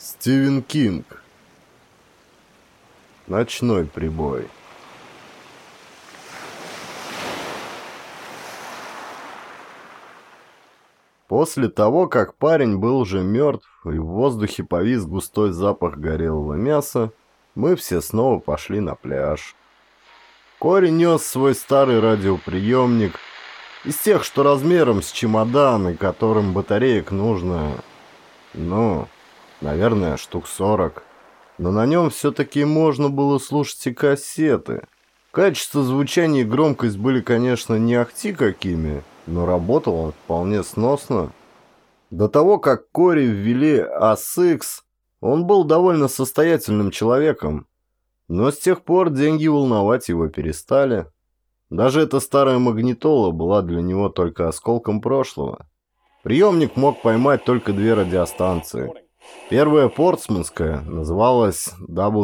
Стивен Кинг. Ночной прибой. После того, как парень был уже мертв и в воздухе повис густой запах горелого мяса, мы все снова пошли на пляж. Кори нес свой старый радиоприемник, из тех, что размером с чемодан и которым батареек нужно, наверное, штук 40. Но на нем все-таки можно было слушать и кассеты. Качество звучания и громкость были, конечно, не ахти какими, но работал он вполне сносно. До того, как Кори ввели ASICS, он был довольно состоятельным человеком, но с тех пор деньги волновать его перестали. Даже эта старая магнитола была для него только осколком прошлого. Приемник мог поймать только 2 радиостанции. Первая, портсмутская, называлась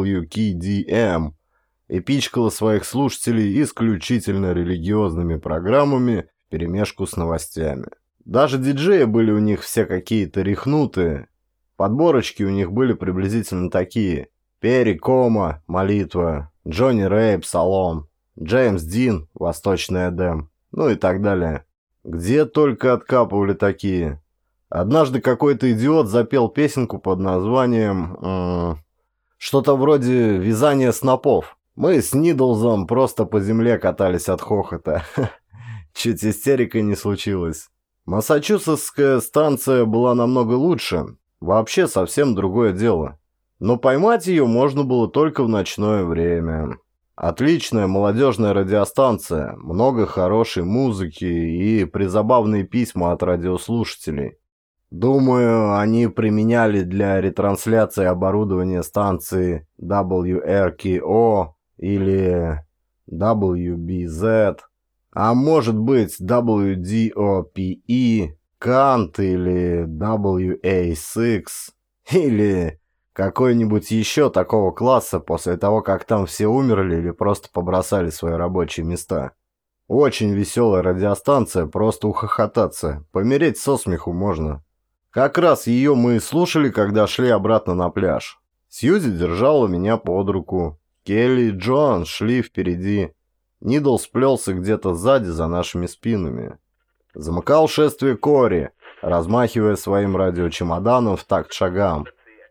WKDM и пичкала своих слушателей исключительно религиозными программами вперемешку с новостями. Даже диджеи были у них все какие-то рехнутые. Подборочки у них были приблизительно такие: Перри Кома, молитва, Джонни Рэй, псалом, Джеймс Дин, восточный Эдем, и так далее. Где только откапывали такие. Однажды какой-то идиот запел песенку под названием что-то вроде «Вязание снопов». Мы с Нидлзом просто по земле катались от хохота. Чуть истерика не случилась. Массачусетская станция была намного лучше. Вообще совсем другое дело. Но поймать ее можно было только в ночное время. Отличная молодежная радиостанция, много хорошей музыки и призабавные письма от радиослушателей. Думаю, они применяли для ретрансляции оборудования станции WRKO или WBZ, а может быть WDOPE, Kant или WA6, или какой-нибудь еще такого класса после того, как там все умерли или просто побросали свои рабочие места. Очень веселая радиостанция, просто ухохотаться, помереть со смеху можно. Как раз ее мы и слушали, когда шли обратно на пляж. Сьюзи держала меня под руку. Келли и Джоан шли впереди. Нидл сплелся где-то сзади за нашими спинами. Замыкал шествие Кори, размахивая своим радиочемоданом в такт шагам.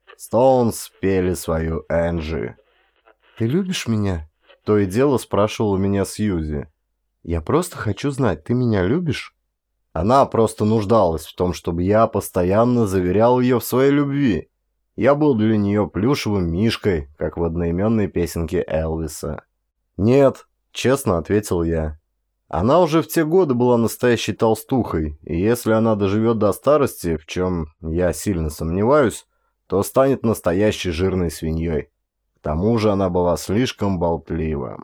Стоунс пели свою Энджи. «Ты любишь меня?» — то и дело спрашивала меня Сьюзи. «Я просто хочу знать, ты меня любишь?» Она просто нуждалась в том, чтобы я постоянно заверял ее в своей любви. Я был для нее плюшевым мишкой, как в одноименной песенке Элвиса. «Нет», — честно ответил я. Она уже в те годы была настоящей толстухой, и если она доживет до старости, в чем я сильно сомневаюсь, то станет настоящей жирной свиньей. К тому же она была слишком болтлива.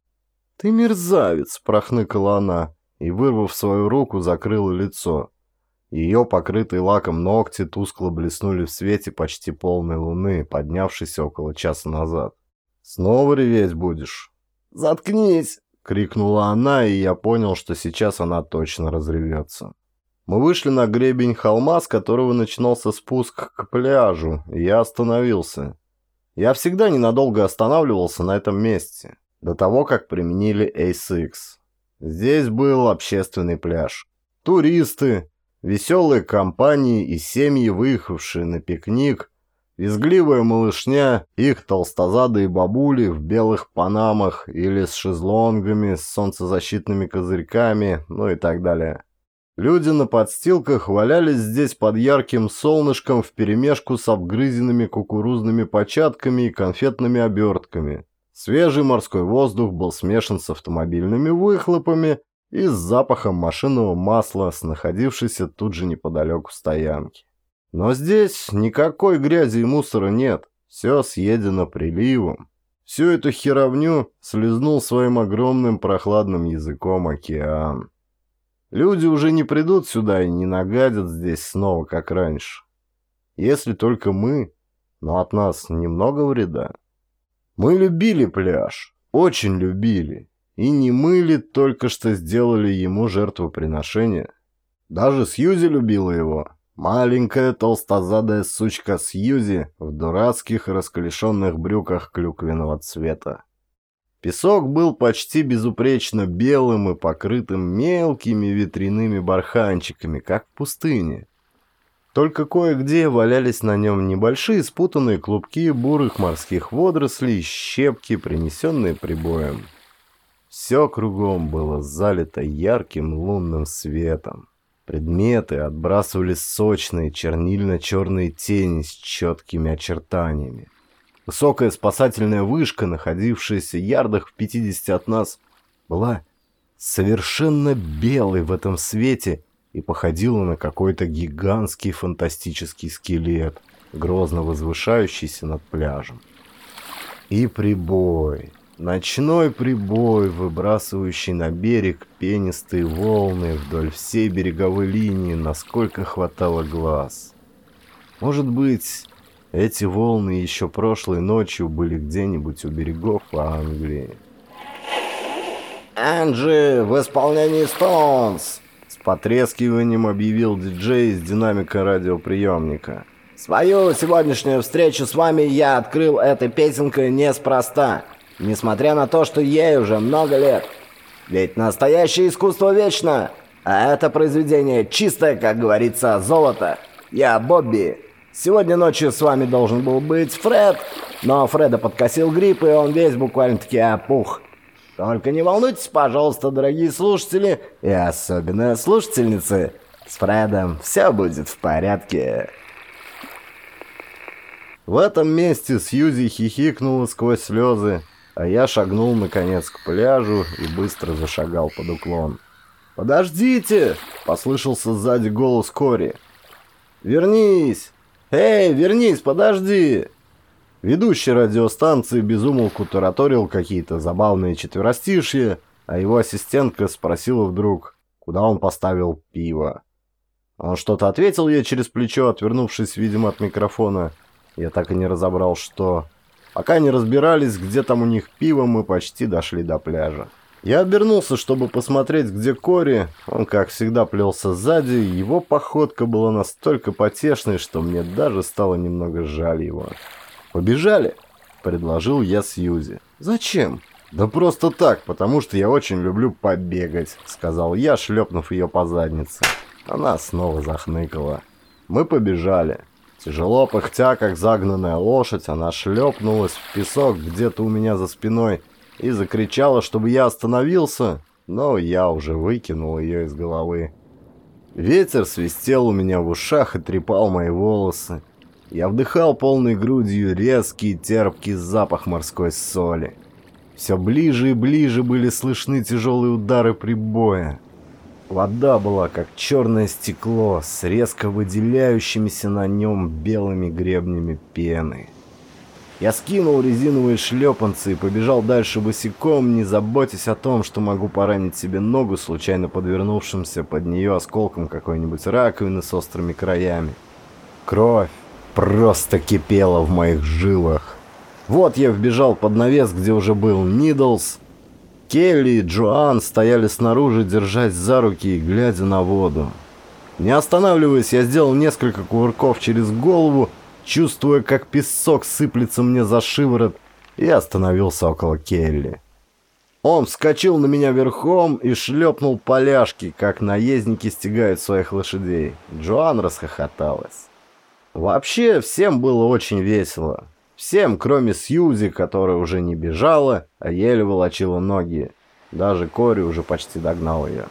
«Ты мерзавец!» — прохныкала она, и, вырвав свою руку, закрыла лицо. Ее покрытые лаком ногти тускло блеснули в свете почти полной луны, поднявшейся около часа назад. «Снова реветь будешь?» «Заткнись!» — крикнула она, и я понял, что сейчас она точно разревется. Мы вышли на гребень холма, с которого начинался спуск к пляжу, и я остановился. Я всегда ненадолго останавливался на этом месте, до того, как применили ASICS. Здесь был общественный пляж. Туристы, веселые компании и семьи, выехавшие на пикник, визгливая малышня, их толстозадые бабули в белых панамах или с шезлонгами, с солнцезащитными козырьками, и так далее. Люди на подстилках валялись здесь под ярким солнышком вперемешку с обгрызенными кукурузными початками и конфетными обертками. Свежий морской воздух был смешан с автомобильными выхлопами и с запахом машинного масла с находившейся тут же неподалеку стоянки. Но здесь никакой грязи и мусора нет, все съедено приливом. Всю эту херовню слизнул своим огромным прохладным языком океан. Люди уже не придут сюда и не нагадят здесь снова, как раньше. Если только мы, но от нас немного вреда. Мы любили пляж, очень любили, и не мы ли только что сделали ему жертвоприношение? Даже Сьюзи любила его. Маленькая толстозадая сучка Сьюзи в дурацких расклешенных брюках клюквенного цвета. Песок был почти безупречно белым и покрытым мелкими ветряными барханчиками, как в пустыне. Только кое-где валялись на нем небольшие спутанные клубки бурых морских водорослей и щепки, принесенные прибоем. Все кругом было залито ярким лунным светом. Предметы отбрасывали сочные чернильно-черные тени с четкими очертаниями. Высокая спасательная вышка, находившаяся ярдах в 50 от нас, была совершенно белой в этом свете и походила на какой-то гигантский фантастический скелет, грозно возвышающийся над пляжем. И прибой, ночной прибой, выбрасывающий на берег пенистые волны вдоль всей береговой линии, насколько хватало глаз. Может быть, эти волны еще прошлой ночью были где-нибудь у берегов Англии. «Энджи в исполнении Стоунс!» С потрескиванием объявил диджей из динамика радиоприемника. «Свою сегодняшнюю встречу с вами я открыл этой песенкой неспроста, несмотря на то, что ей уже много лет. Ведь настоящее искусство вечно, а это произведение чистое, как говорится, золото. Я Бобби. Сегодня ночью с вами должен был быть Фред, но Фреда подкосил грипп, и он весь буквально-таки опух. Только не волнуйтесь, пожалуйста, дорогие слушатели, и особенно слушательницы. С Фредом все будет в порядке». В этом месте Сьюзи хихикнула сквозь слезы, а я шагнул, наконец, к пляжу и быстро зашагал под уклон. «Подождите!» — послышался сзади голос Кори. «Вернись! Эй, вернись, подожди!» Ведущий радиостанции безумолку тараторил какие-то забавные четверостишья, а его ассистентка спросила вдруг, куда он поставил пиво. Он что-то ответил ей через плечо, отвернувшись, видимо, от микрофона. Я так и не разобрал, что. Пока не разбирались, где там у них пиво, мы почти дошли до пляжа. Я обернулся, чтобы посмотреть, где Кори. Он, как всегда, плелся сзади, и его походка была настолько потешной, что мне даже стало немного жаль его. «Побежали?» — предложил я Сьюзи. «Зачем?» «Да просто так, потому что я очень люблю побегать», — сказал я, шлепнув ее по заднице. Она снова захныкала. Мы побежали. Тяжело пыхтя, как загнанная лошадь, она шлепнулась в песок где-то у меня за спиной и закричала, чтобы я остановился, но я уже выкинул ее из головы. Ветер свистел у меня в ушах и трепал мои волосы. Я вдыхал полной грудью резкий терпкий запах морской соли. Все ближе и ближе были слышны тяжелые удары прибоя. Вода была как черное стекло с резко выделяющимися на нем белыми гребнями пены. Я скинул резиновые шлепанцы и побежал дальше босиком, не заботясь о том, что могу поранить себе ногу случайно подвернувшимся под нее осколком какой-нибудь раковины с острыми краями. Кровь просто кипела в моих жилах. Вот я вбежал под навес, где уже был Нидлс. Келли и Джоан стояли снаружи, держась за руки и глядя на воду. Не останавливаясь, я сделал несколько кувырков через голову, чувствуя, как песок сыплется мне за шиворот, и остановился около Келли. Он вскочил на меня верхом и шлепнул поляшки, как наездники стягают своих лошадей. Джоан расхохоталась. Вообще, всем было очень весело. Всем, кроме Сьюзи, которая уже не бежала, а еле волочила ноги. Даже Кори уже почти догнал ее.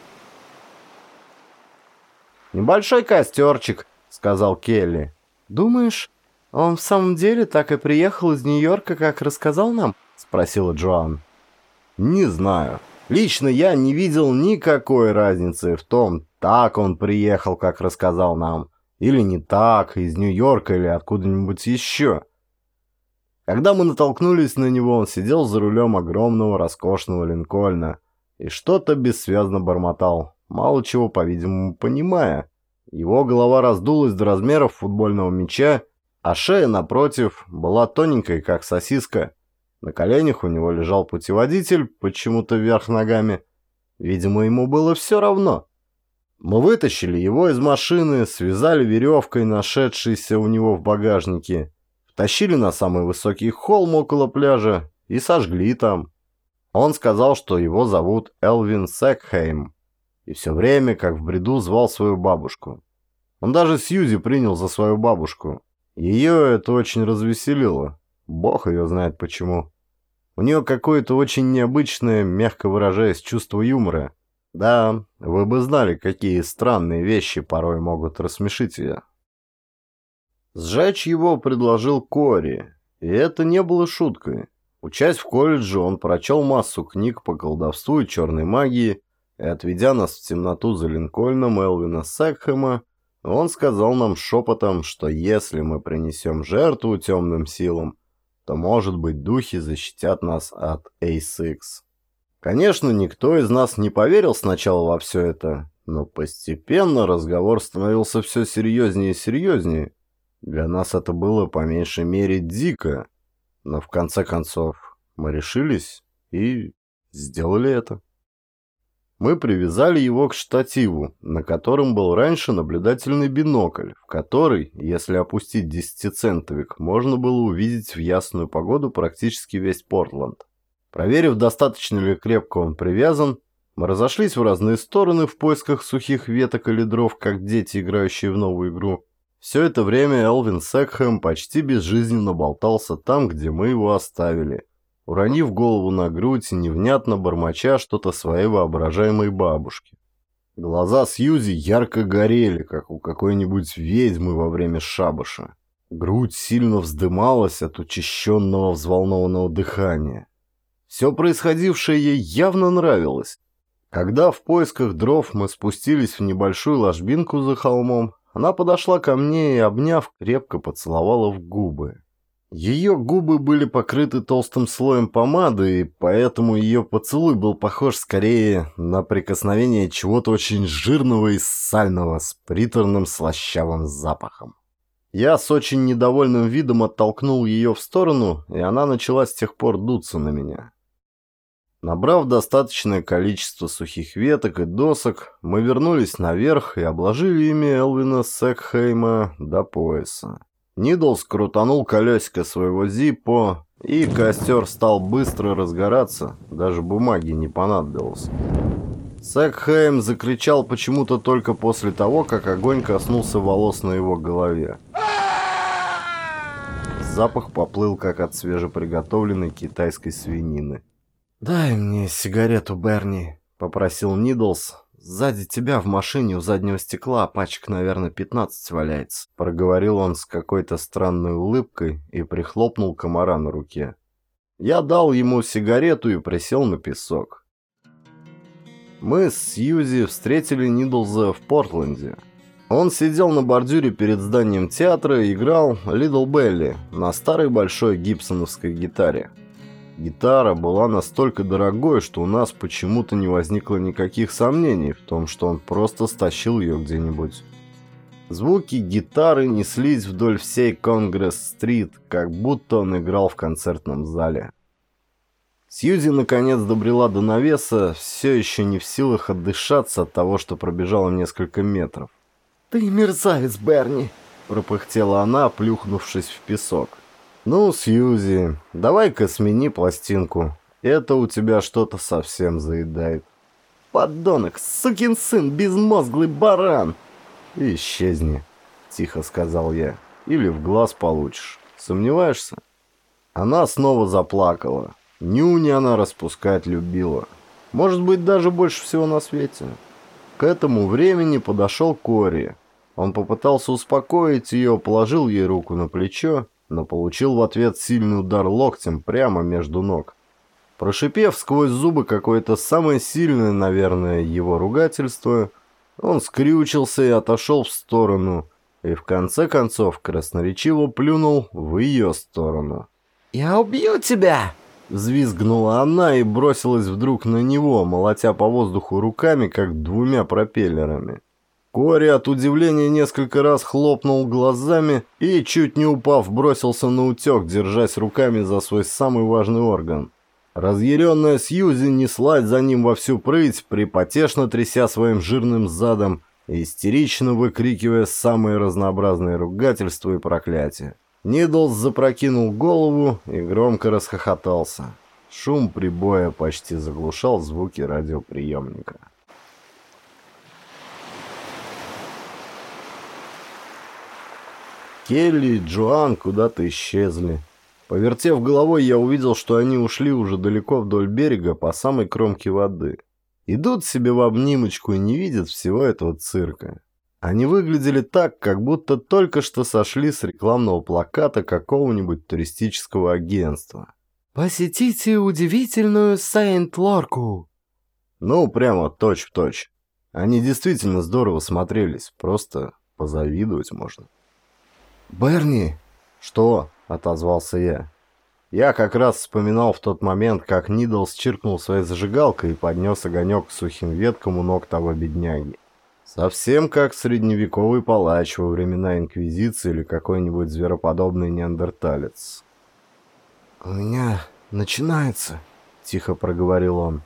«Небольшой костерчик», — сказал Келли. «Думаешь, он в самом деле так и приехал из Нью-Йорка, как рассказал нам?» — спросила Джоан. «Не знаю. Лично я не видел никакой разницы в том, так он приехал, как рассказал нам, или не так, из Нью-Йорка или откуда-нибудь еще». Когда мы натолкнулись на него, он сидел за рулем огромного роскошного Линкольна и что-то бессвязно бормотал, мало чего, по-видимому, понимая. Его голова раздулась до размеров футбольного мяча, а шея, напротив, была тоненькой, как сосиска. На коленях у него лежал путеводитель, почему-то вверх ногами. Видимо, ему было все равно. Мы вытащили его из машины, связали веревкой, нашедшейся у него в багажнике, втащили на самый высокий холм около пляжа и сожгли там. Он сказал, что его зовут Элвин Секхейм, и все время, как в бреду, звал свою бабушку. Он даже Сьюзи принял за свою бабушку. Ее это очень развеселило. Бог ее знает почему. У нее какое-то очень необычное, мягко выражаясь, чувство юмора. Да, вы бы знали, какие странные вещи порой могут рассмешить ее. Сжечь его предложил Кори, и это не было шуткой. Учась в колледже, он прочел массу книг по колдовству и черной магии, и, отведя нас в темноту за Линкольном Элвина Секхэма, он сказал нам шепотом, что если мы принесем жертву темным силам, то, может быть, духи защитят нас от A6. Конечно, никто из нас не поверил сначала во все это, но постепенно разговор становился все серьезнее и серьезнее. Для нас это было по меньшей мере дико, но в конце концов мы решились и сделали это. Мы привязали его к штативу, на котором был раньше наблюдательный бинокль, в который, если опустить 10-центовик, можно было увидеть в ясную погоду практически весь Портленд. Проверив, достаточно ли крепко он привязан, мы разошлись в разные стороны в поисках сухих веток или дров, как дети, играющие в новую игру. Все это время Элвин Секхэм почти безжизненно болтался там, где мы его оставили, уронив голову на грудь и невнятно бормоча что-то своей воображаемой бабушке. Глаза Сьюзи ярко горели, как у какой-нибудь ведьмы во время шабаша. Грудь сильно вздымалась от учащенного взволнованного дыхания. Все происходившее ей явно нравилось. Когда в поисках дров мы спустились в небольшую ложбинку за холмом, она подошла ко мне и, обняв, крепко поцеловала в губы. Ее губы были покрыты толстым слоем помады, и поэтому ее поцелуй был похож скорее на прикосновение чего-то очень жирного и сального с приторным слащавым запахом. Я с очень недовольным видом оттолкнул ее в сторону, и она начала с тех пор дуться на меня. Набрав достаточное количество сухих веток и досок, мы вернулись наверх и обложили ими Элвина Секхейма до пояса. Нидлс крутанул колесико своего Зиппо, и костер стал быстро разгораться, даже бумаги не понадобилось. Секхейм закричал почему-то только после того, как огонь коснулся волос на его голове. Запах поплыл, как от свежеприготовленной китайской свинины. «Дай мне сигарету, Берни», — попросил Нидлс. «Сзади тебя в машине у заднего стекла пачек, наверное, 15 валяется», — проговорил он с какой-то странной улыбкой и прихлопнул комара на руке. Я дал ему сигарету и присел на песок. Мы с Сьюзи встретили Нидлза в Портленде. Он сидел на бордюре перед зданием театра и играл «Литл Белли» на старой большой гибсоновской гитаре. Гитара была настолько дорогой, что у нас почему-то не возникло никаких сомнений в том, что он просто стащил ее где-нибудь. Звуки гитары неслись вдоль всей Конгресс-стрит, как будто он играл в концертном зале. Сьюзи наконец добрела до навеса, все еще не в силах отдышаться от того, что пробежала несколько метров. «Ты мерзавец, Берни!» – пропыхтела она, плюхнувшись в песок. «Ну, Сьюзи, давай-ка смени пластинку. Это у тебя что-то совсем заедает». «Подонок, сукин сын, безмозглый баран!» «Исчезни», — тихо сказал я. «Или в глаз получишь. Сомневаешься?» Она снова заплакала. Нюни она распускать любила. Может быть, даже больше всего на свете. К этому времени подошел Кори. Он попытался успокоить ее, положил ей руку на плечо, но получил в ответ сильный удар локтем прямо между ног. Прошипев сквозь зубы какое-то самое сильное, наверное, его ругательство, он скрючился и отошел в сторону, и в конце концов красноречиво плюнул в ее сторону. «Я убью тебя!» Взвизгнула она и бросилась вдруг на него, молотя по воздуху руками, как двумя пропеллерами. Кори от удивления несколько раз хлопнул глазами и, чуть не упав, бросился на утек, держась руками за свой самый важный орган. Разъяренная Сьюзи неслась за ним во всю прыть, припотешно тряся своим жирным задом и истерично выкрикивая самые разнообразные ругательства и проклятия. Нидлс запрокинул голову и громко расхохотался. Шум прибоя почти заглушал звуки радиоприемника. Келли и Джоан куда-то исчезли. Повертев головой, я увидел, что они ушли уже далеко вдоль берега по самой кромке воды. Идут себе в обнимочку и не видят всего этого цирка. Они выглядели так, как будто только что сошли с рекламного плаката какого-нибудь туристического агентства. «Посетите удивительную Сейнт-Лорку!» Ну, прямо точь-в-точь. Они действительно здорово смотрелись, просто позавидовать можно. «Берни!» «Что?» — отозвался я. Я как раз вспоминал в тот момент, как Нидлс чиркнул своей зажигалкой и поднес огонек к сухим веткам у ног того бедняги. Совсем как средневековый палач во времена Инквизиции или какой-нибудь звероподобный неандерталец. «У меня начинается», — тихо проговорил он.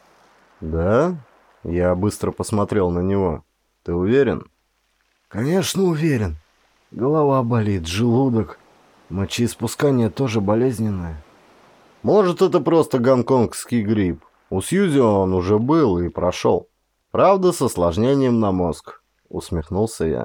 «Да?» — я быстро посмотрел на него. «Ты уверен?» «Конечно уверен. Голова болит, желудок. Мочеиспускание тоже болезненное». «Может, это просто гонконгский грипп. У Сьюзи он уже был и прошел. Правда, с осложнением на мозг», — усмехнулся я.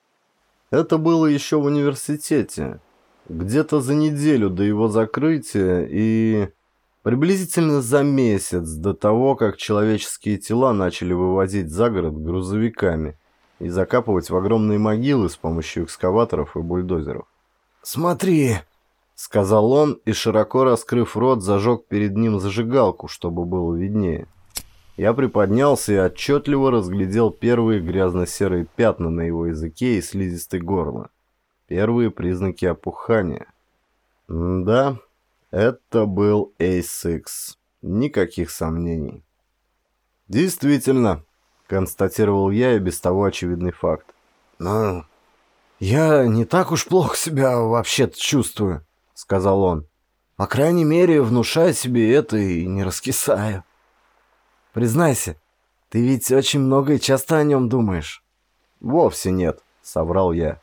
Это было еще в университете. Где-то за неделю до его закрытия и приблизительно за месяц до того, как человеческие тела начали вывозить за город грузовиками и закапывать в огромные могилы с помощью экскаваторов и бульдозеров. «Смотри», — сказал он и, широко раскрыв рот, зажег перед ним зажигалку, чтобы было виднее. Я приподнялся и отчетливо разглядел первые грязно-серые пятна на его языке и слизистой горло. Первые признаки опухания. Да, это был A6. Никаких сомнений. «Действительно», — констатировал я и без того очевидный факт. «Ну, я не так уж плохо себя вообще-то чувствую», — сказал он. «По крайней мере, внушаю себе это и не раскисаю». «Признайся, ты ведь очень много и часто о нем думаешь». «Вовсе нет», — соврал я.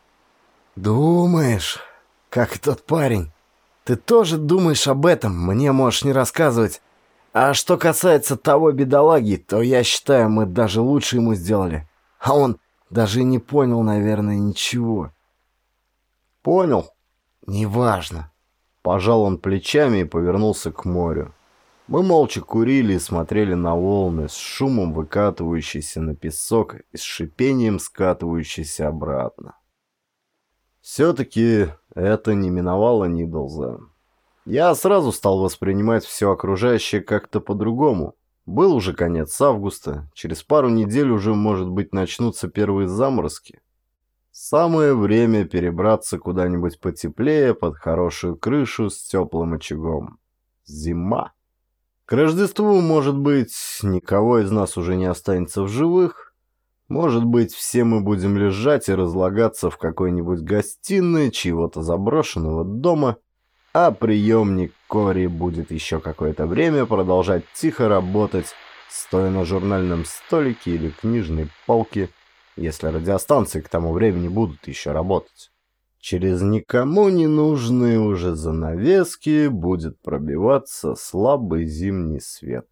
«Думаешь? Как и тот парень. Ты тоже думаешь об этом, мне можешь не рассказывать. А что касается того бедолаги, то я считаю, мы даже лучше ему сделали. А он даже и не понял, наверное, ничего». «Понял?» «Неважно». Пожал он плечами и повернулся к морю. Мы молча курили и смотрели на волны, с шумом выкатывающиеся на песок и с шипением скатывающиеся обратно. Все-таки это не миновало Нидлза. Я сразу стал воспринимать все окружающее как-то по-другому. Был уже конец августа, через пару недель уже, может быть, начнутся первые заморозки. Самое время перебраться куда-нибудь потеплее, под хорошую крышу с теплым очагом. Зима. К Рождеству, может быть, никого из нас уже не останется в живых. Может быть, все мы будем лежать и разлагаться в какой-нибудь гостиной чьего-то заброшенного дома, а приемник Кори будет еще какое-то время продолжать тихо работать, стоя на журнальном столике или книжной полке, если радиостанции к тому времени будут еще работать. Через никому не нужные уже занавески будет пробиваться слабый зимний свет.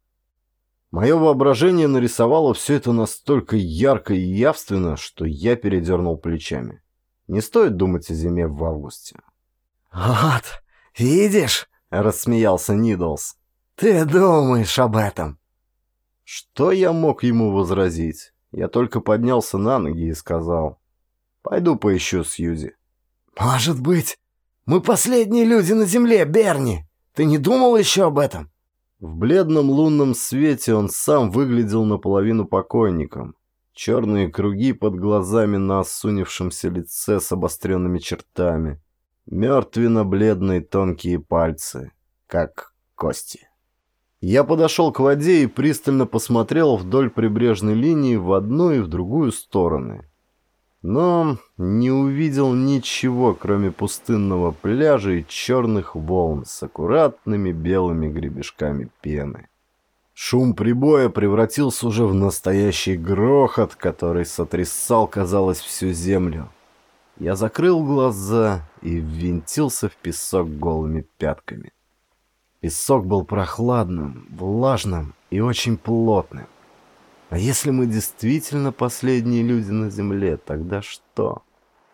Мое воображение нарисовало все это настолько ярко и явственно, что я передернул плечами. Не стоит думать о зиме в августе. «Вот, видишь?» — рассмеялся Нидлс. «Ты думаешь об этом?» Что я мог ему возразить? Я только поднялся на ноги и сказал: «Пойду поищу Сьюзи». «Может быть, мы последние люди на земле, Берни? Ты не думал еще об этом?» В бледном лунном свете он сам выглядел наполовину покойником. Черные круги под глазами на осунувшемся лице с обостренными чертами. Мертвенно-бледные тонкие пальцы, как кости. Я подошел к воде и пристально посмотрел вдоль прибрежной линии в одну и в другую стороны. но не увидел ничего, кроме пустынного пляжа и черных волн с аккуратными белыми гребешками пены. Шум прибоя превратился уже в настоящий грохот, который сотрясал, казалось, всю землю. Я закрыл глаза и ввинтился в песок голыми пятками. Песок был прохладным, влажным и очень плотным. А если мы действительно последние люди на земле, тогда что?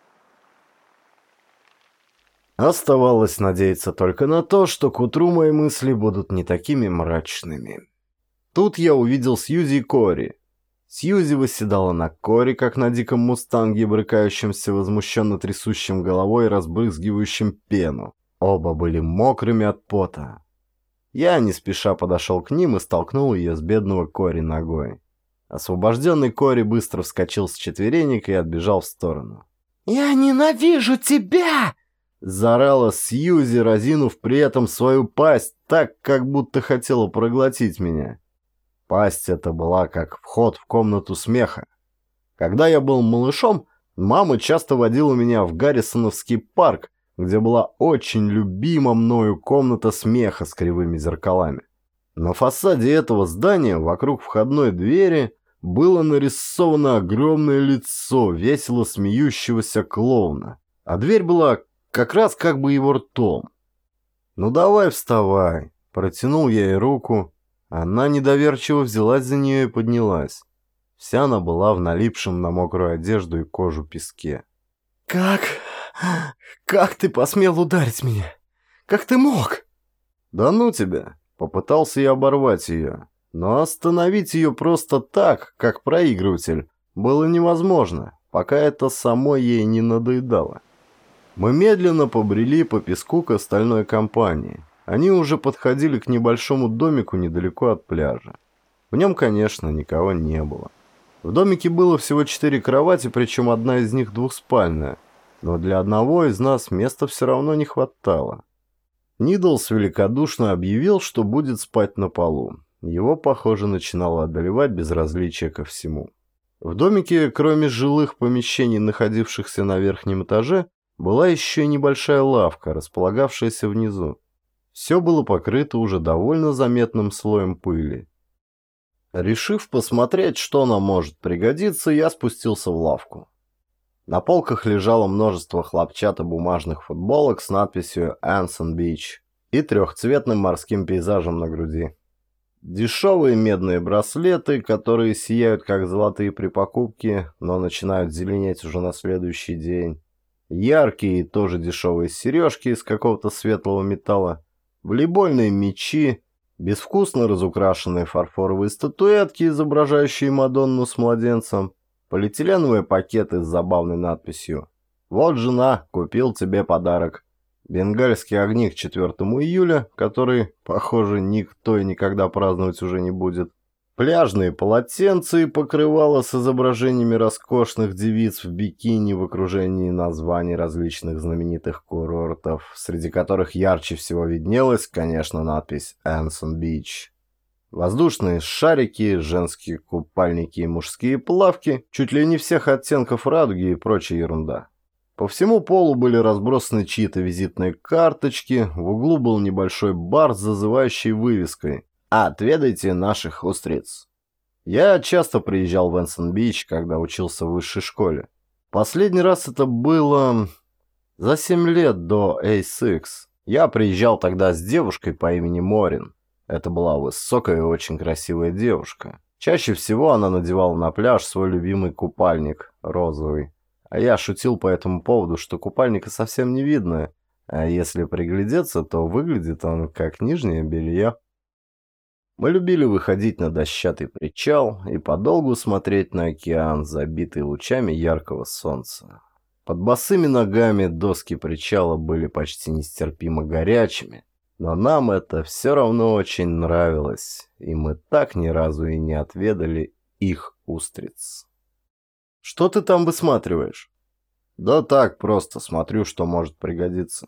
Оставалось надеяться только на то, что к утру мои мысли будут не такими мрачными. Тут я увидел Сьюзи и Кори. Сьюзи восседала на Кори, как на диком мустанге, брыкающемся, возмущенно трясущим головой и разбрызгивающим пену. Оба были мокрыми от пота. Я не спеша подошел к ним и столкнул ее с бедного Кори ногой. Освобожденный Кори быстро вскочил с четверенек и отбежал в сторону. «Я ненавижу тебя!» — заорала Сьюзи, разинув при этом свою пасть так, как будто хотела проглотить меня. Пасть эта была как вход в комнату смеха. Когда я был малышом, мама часто водила меня в Гаррисоновский парк, где была очень любима мною комната смеха с кривыми зеркалами. На фасаде этого здания вокруг входной двери было нарисовано огромное лицо весело смеющегося клоуна, а дверь была как раз как бы его ртом. «Ну давай вставай», — протянул я ей руку. Она недоверчиво взялась за нее и поднялась. Вся она была в налипшем на мокрую одежду и кожу песке. «Как ты посмел ударить меня? Как ты мог?» «Да ну тебя!» — попытался я оборвать ее. Но остановить ее просто так, как проигрыватель, было невозможно, пока это самой ей не надоедало. Мы медленно побрели по песку к остальной компании. Они уже подходили к небольшому домику недалеко от пляжа. В нем, конечно, никого не было. В домике было всего 4 кровати, причем одна из них двухспальная. Но для одного из нас места все равно не хватало. Нидлс великодушно объявил, что будет спать на полу. Его, похоже, начинало одолевать безразличие ко всему. В домике, кроме жилых помещений, находившихся на верхнем этаже, была еще и небольшая лавка, располагавшаяся внизу. Все было покрыто уже довольно заметным слоем пыли. Решив посмотреть, что нам может пригодиться, я спустился в лавку. На полках лежало множество хлопчатобумажных футболок с надписью «Anson Beach» и трехцветным морским пейзажем на груди. Дешевые медные браслеты, которые сияют как золотые при покупке, но начинают зеленеть уже на следующий день. Яркие и тоже дешевые сережки из какого-то светлого металла. Волейбольные мячи, безвкусно разукрашенные фарфоровые статуэтки, изображающие Мадонну с младенцем, полиэтиленовые пакеты с забавной надписью «Вот, жена, купил тебе подарок», бенгальские огни к 4 июля, который, похоже, никто и никогда праздновать уже не будет, пляжные полотенца и покрывала с изображениями роскошных девиц в бикини в окружении названий различных знаменитых курортов, среди которых ярче всего виднелась, конечно, надпись «Anson Beach». Воздушные шарики, женские купальники и мужские плавки, чуть ли не всех оттенков радуги и прочая ерунда. По всему полу были разбросаны чьи-то визитные карточки, в углу был небольшой бар с зазывающей вывеской «Отведайте наших устриц». Я часто приезжал в Энсон-Бич, когда учился в высшей школе. Последний раз это было за 7 лет до A6. Я приезжал тогда с девушкой по имени Морин. Это была высокая и очень красивая девушка. Чаще всего она надевала на пляж свой любимый купальник, розовый. А я шутил по этому поводу, что купальника совсем не видно, а если приглядеться, то выглядит он как нижнее белье. Мы любили выходить на дощатый причал и подолгу смотреть на океан, забитый лучами яркого солнца. Под босыми ногами доски причала были почти нестерпимо горячими, но нам это все равно очень нравилось, и мы так ни разу и не отведали их устриц. «Что ты там высматриваешь?» «Да так, просто смотрю, что может пригодиться».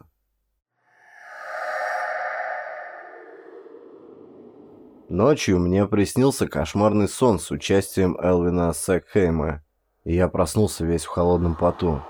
Ночью мне приснился кошмарный сон с участием Элвина Секхейма. и я проснулся весь в холодном поту.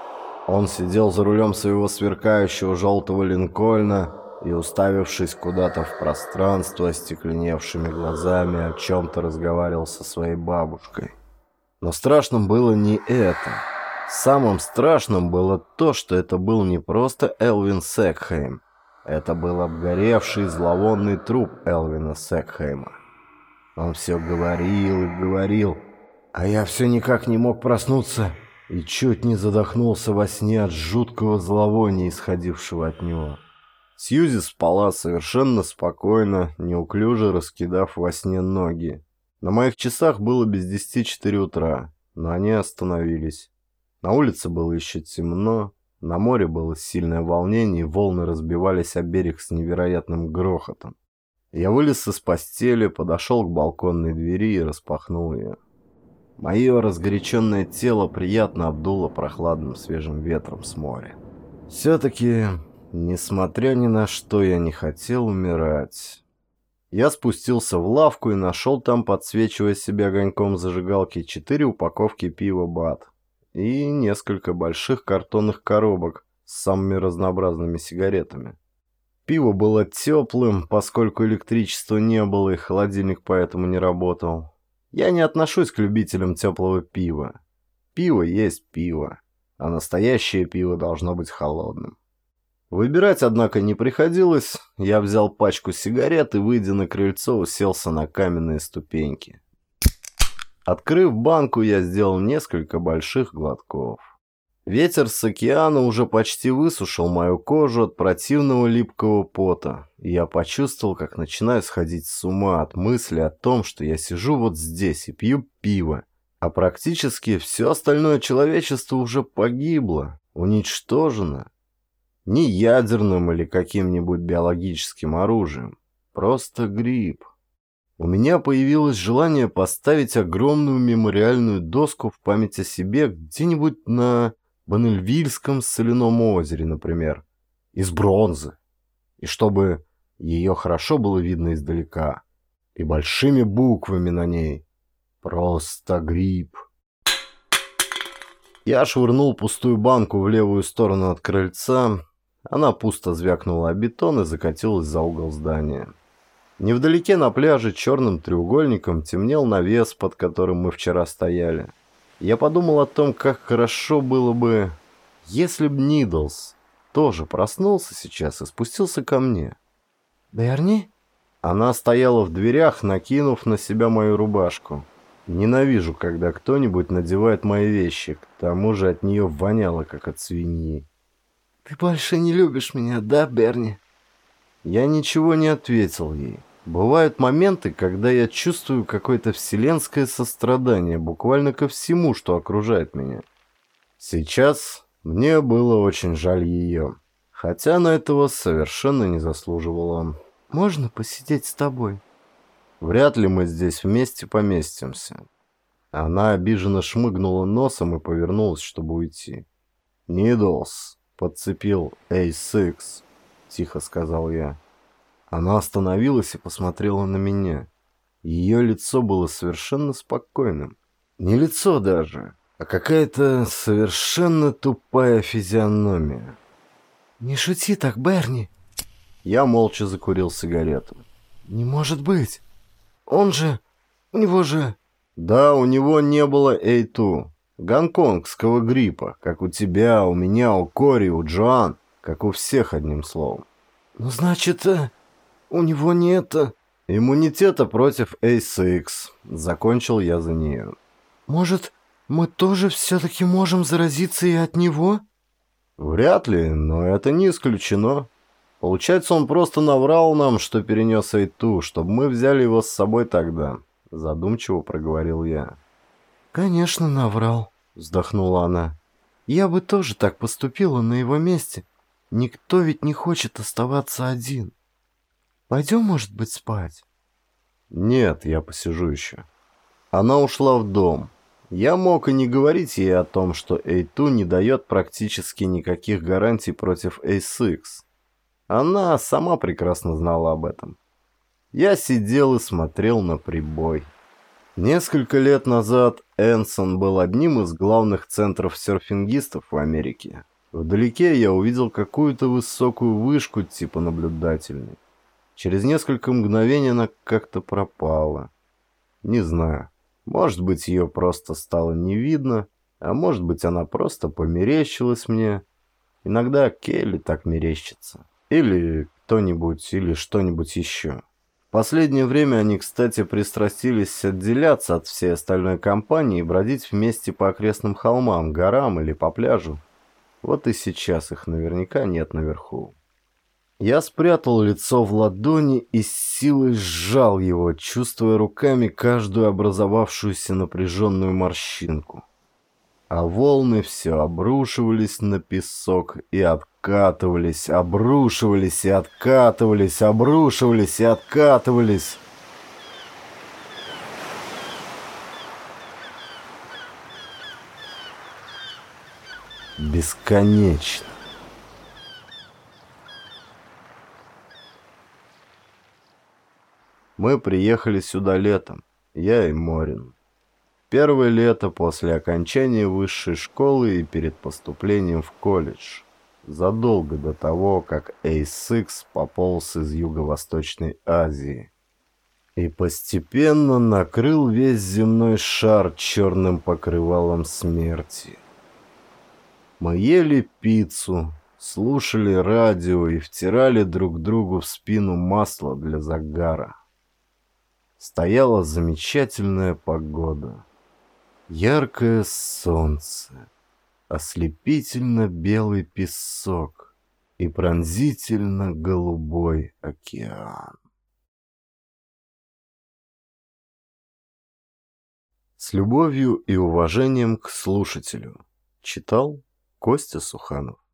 Он сидел за рулем своего сверкающего желтого Линкольна и, уставившись куда-то в пространство, остекленевшими глазами, о чем-то разговаривал со своей бабушкой. Но страшным было не это. Самым страшным было то, что это был не просто Элвин Секхейм. Это был обгоревший зловонный труп Элвина Секхейма. Он все говорил и говорил, а я все никак не мог проснуться и чуть не задохнулся во сне от жуткого зловония, исходившего от него. Сьюзи спала совершенно спокойно, неуклюже раскидав во сне ноги. На моих часах было без 10:04 утра, но они остановились. На улице было еще темно, на море было сильное волнение, и волны разбивались о берег с невероятным грохотом. Я вылез из постели, подошел к балконной двери и распахнул ее. Мое разгоряченное тело приятно обдуло прохладным свежим ветром с моря. Все-таки, несмотря ни на что, я не хотел умирать. Я спустился в лавку и нашел там, подсвечивая себе огоньком зажигалки, 4 упаковки пива «Бад» и несколько больших картонных коробок с самыми разнообразными сигаретами. Пиво было теплым, поскольку электричества не было и холодильник поэтому не работал. Я не отношусь к любителям теплого пива. Пиво есть пиво, а настоящее пиво должно быть холодным. Выбирать, однако, не приходилось. Я взял пачку сигарет и, выйдя на крыльцо, уселся на каменные ступеньки. Открыв банку, я сделал несколько больших глотков. Ветер с океана уже почти высушил мою кожу от противного липкого пота, и я почувствовал, как начинаю сходить с ума от мысли о том, что я сижу вот здесь и пью пиво, а практически все остальное человечество уже погибло, уничтожено. Не ядерным или каким-нибудь биологическим оружием, просто гриб. У меня появилось желание поставить огромную мемориальную доску в память о себе где-нибудь на Бонневильском соляном озере, например, из бронзы, и чтобы ее хорошо было видно издалека, и большими буквами на ней «Просто гриб». Я швырнул пустую банку в левую сторону от крыльца, она пусто звякнула о бетон и закатилась за угол здания. Невдалеке на пляже черным треугольником темнел навес, под которым мы вчера стояли. Я подумал о том, как хорошо было бы, если б Нидлс тоже проснулся сейчас и спустился ко мне. «Берни?» Она стояла в дверях, накинув на себя мою рубашку. Ненавижу, когда кто-нибудь надевает мои вещи, к тому же от нее воняло, как от свиньи. «Ты больше не любишь меня, да, Берни?» Я ничего не ответил ей. Бывают моменты, когда я чувствую какое-то вселенское сострадание буквально ко всему, что окружает меня. Сейчас мне было очень жаль ее, хотя она этого совершенно не заслуживала. «Можно посидеть с тобой?» Вряд ли мы здесь вместе поместимся. Она обиженно шмыгнула носом и повернулась, чтобы уйти. «Нидлс подцепил A6», — тихо сказал я. Она остановилась и посмотрела на меня. Ее лицо было совершенно спокойным. Не лицо даже, а какая-то совершенно тупая физиономия. «Не шути так, Берни!» Я молча закурил сигарету. «Не может быть! Он же... У него же...» Да, у него не было A2. Гонконгского гриппа, как у тебя, у меня, у Кори, у Джоан, как у всех, одним словом. «Ну, значит, у него нет...» «Иммунитета против A6», закончил я за нее. «Может, мы тоже все-таки можем заразиться и от него?» «Вряд ли, но это не исключено. Получается, он просто наврал нам, что перенес A2, чтобы мы взяли его с собой тогда», задумчиво проговорил я. «Конечно, наврал», вздохнула она. «Я бы тоже так поступила на его месте. Никто ведь не хочет оставаться один. Пойдем, может быть, спать?» «Нет, я посижу еще». Она ушла в дом. Я мог и не говорить ей о том, что A2 не дает практически никаких гарантий против A6. Она сама прекрасно знала об этом. Я сидел и смотрел на прибой. Несколько лет назад Энсон был одним из главных центров серфингистов в Америке. Вдалеке я увидел какую-то высокую вышку типа наблюдательной. Через несколько мгновений она как-то пропала. Не знаю, может быть, ее просто стало не видно, а может быть, она просто померещилась мне. Иногда Келли так мерещится. Или кто-нибудь, или что-нибудь еще. В последнее время они, кстати, пристрастились отделяться от всей остальной компании и бродить вместе по окрестным холмам, горам или по пляжу. Вот и сейчас их наверняка нет наверху. Я спрятал лицо в ладони и с силой сжал его, чувствуя руками каждую образовавшуюся напряженную морщинку. А волны все обрушивались на песок и откатывались, обрушивались и откатывались, обрушивались и откатывались. Бесконечно. Мы приехали сюда летом, я и Морин. Первое лето после окончания высшей школы и перед поступлением в колледж. Задолго до того, как A6 пополз из Юго-Восточной Азии. И постепенно накрыл весь земной шар черным покрывалом смерти. Мы ели пиццу, слушали радио и втирали друг другу в спину масло для загара. Стояла замечательная погода. Яркое солнце, ослепительно белый песок и пронзительно голубой океан. С любовью и уважением к слушателю. Читал Костя Суханов.